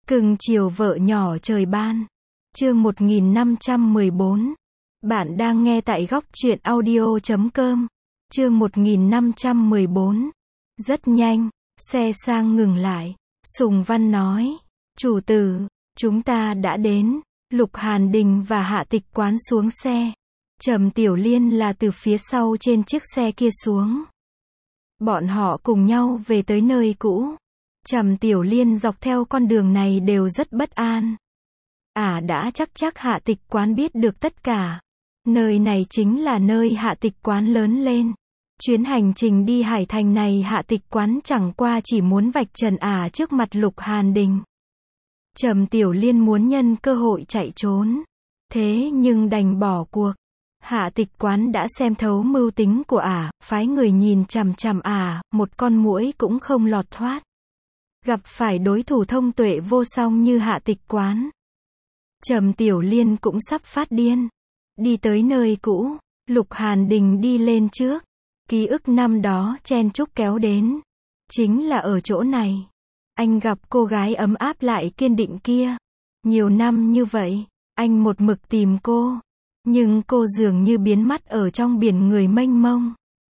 Cưng chiều vợ nhỏ trời ban. Chương 1514. Bạn đang nghe tại góc truyện audio.com. Chương 1514. Rất nhanh, xe sang ngừng lại. Sùng Văn nói, chủ tử, chúng ta đã đến. Lục Hàn Đình và Hạ Tịch Quán xuống xe. Trầm Tiểu Liên là từ phía sau trên chiếc xe kia xuống. Bọn họ cùng nhau về tới nơi cũ. Trầm Tiểu Liên dọc theo con đường này đều rất bất an. Đã chắc Hạ Tịch Quán biết được tất cả. Nơi này chính là nơi Hạ Tịch Quán lớn lên. Chuyến hành trình đi Hải Thành này Hạ Tịch Quán chẳng qua chỉ muốn vạch trần trước mặt Lục Hàn Đình. Trầm Tiểu Liên muốn nhân cơ hội chạy trốn. Thế nhưng đành bỏ cuộc. Hạ Tịch Quán đã xem thấu mưu tính của phái người nhìn chằm chằm một con muỗi cũng không lọt thoát. Gặp phải đối thủ thông tuệ vô song như Hạ Tịch Quán, Trầm Tiểu Liên cũng sắp phát điên. Đi tới nơi cũ, Lục Hàn Đình đi lên trước. Ký ức năm đó chen chúc kéo đến. Chính là ở chỗ này. Anh gặp cô gái ấm áp lại kiên định kia. Nhiều năm như vậy, anh một mực tìm cô. Nhưng cô dường như biến mất ở trong biển người mênh mông.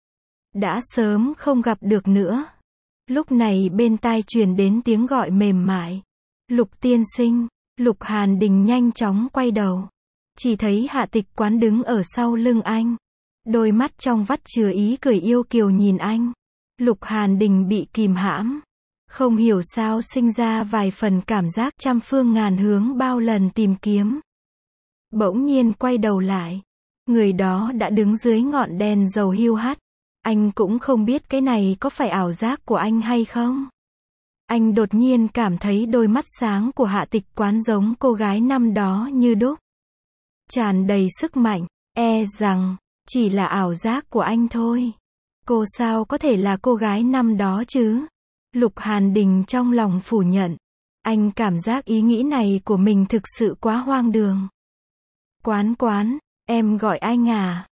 Đã sớm không gặp được nữa. Lúc này bên tai truyền đến tiếng gọi mềm mại. Lục tiên sinh. Lục Hàn Đình nhanh chóng quay đầu. Chỉ thấy Hạ Tịch Quán đứng ở sau lưng anh. Đôi mắt trong vắt chứa ý cười yêu kiều nhìn anh. Lục Hàn Đình bị kìm hãm. Không hiểu sao sinh ra vài phần cảm giác trăm phương ngàn hướng bao lần tìm kiếm. Bỗng nhiên quay đầu lại. Người đó đã đứng dưới ngọn đèn dầu hiu hắt. Anh cũng không biết cái này có phải ảo giác của anh hay không. Anh đột nhiên cảm thấy đôi mắt sáng của Hạ Tịch Quán giống cô gái năm đó như đúc. Tràn đầy sức mạnh, rằng chỉ là ảo giác của anh thôi. Cô sao có thể là cô gái năm đó chứ? Lục Hàn Đình trong lòng phủ nhận. Anh cảm giác ý nghĩ này của mình thực sự quá hoang đường. Quán, em gọi anh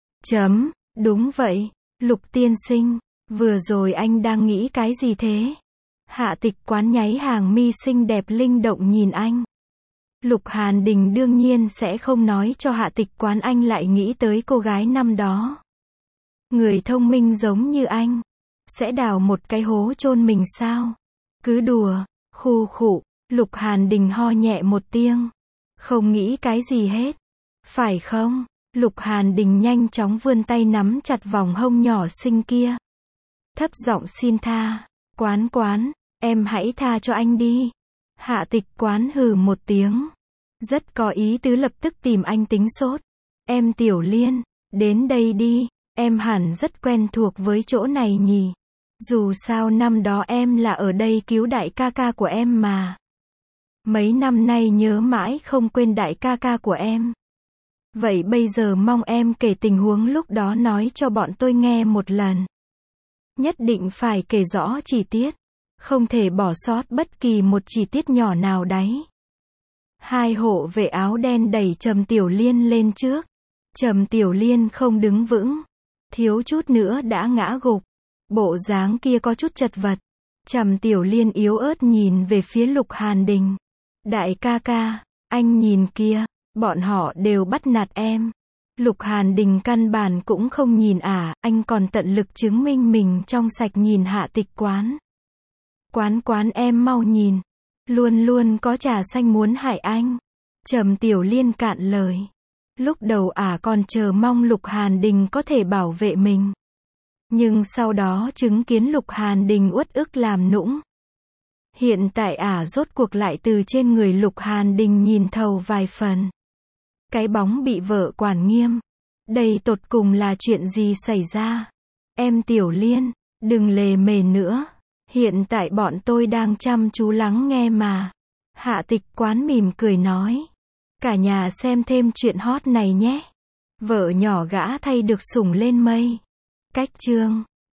đúng vậy, Lục tiên sinh, vừa rồi anh đang nghĩ cái gì thế? Hạ Tịch Quán nháy hàng mi xinh đẹp linh động nhìn anh. Lục Hàn Đình đương nhiên sẽ không nói cho Hạ Tịch Quán anh lại nghĩ tới cô gái năm đó. Người thông minh giống như anh, sẽ đào một cái hố chôn mình sao? Cứ đùa, khụ, Lục Hàn Đình ho nhẹ một tiếng. Không nghĩ cái gì hết. Phải không? Lục Hàn Đình nhanh chóng vươn tay nắm chặt vòng hông nhỏ xinh kia. Thấp giọng xin tha. Quán, em hãy tha cho anh đi. Hạ Tịch Quán hừ một tiếng. Rất có ý tứ lập tức tìm anh tính sốt. Em Tiểu Liên, đến đây đi. Em hẳn rất quen thuộc với chỗ này nhỉ. Dù sao năm đó em là ở đây cứu đại ca ca của em mà. Mấy năm nay nhớ mãi không quên đại ca ca của em. Vậy bây giờ mong em kể tình huống lúc đó nói cho bọn tôi nghe một lần. Nhất định phải kể rõ chi tiết. Không thể bỏ sót bất kỳ một chi tiết nhỏ nào đấy. Hai hộ vệ áo đen đẩy Trầm Tiểu Liên lên trước. Trầm Tiểu Liên không đứng vững. Thiếu chút nữa đã ngã gục. Bộ dáng kia có chút chật vật. Trầm Tiểu Liên yếu ớt nhìn về phía Lục Hàn Đình. Đại ca ca, anh nhìn kia. Bọn họ đều bắt nạt em. Lục Hàn Đình căn bản cũng không nhìn anh còn tận lực chứng minh mình trong sạch nhìn Hạ Tịch Quán. Quán em mau nhìn. Luôn có trà xanh muốn hại anh. Trầm Tiểu Liên cạn lời. Lúc đầu còn chờ mong Lục Hàn Đình có thể bảo vệ mình. Nhưng sau đó chứng kiến Lục Hàn Đình uất ức làm nũng. Hiện tại rốt cuộc lại từ trên người Lục Hàn Đình nhìn thấu vài phần. Cái bóng bị vợ quản nghiêm. Đây tột cùng là chuyện gì xảy ra? Em Tiểu Liên, đừng lề mề nữa. Hiện tại bọn tôi đang chăm chú lắng nghe mà. Hạ Tịch Quán mỉm cười nói. Cả nhà xem thêm chuyện hot này nhé. Vợ nhỏ gã thay được sủng lên mây. Cách chương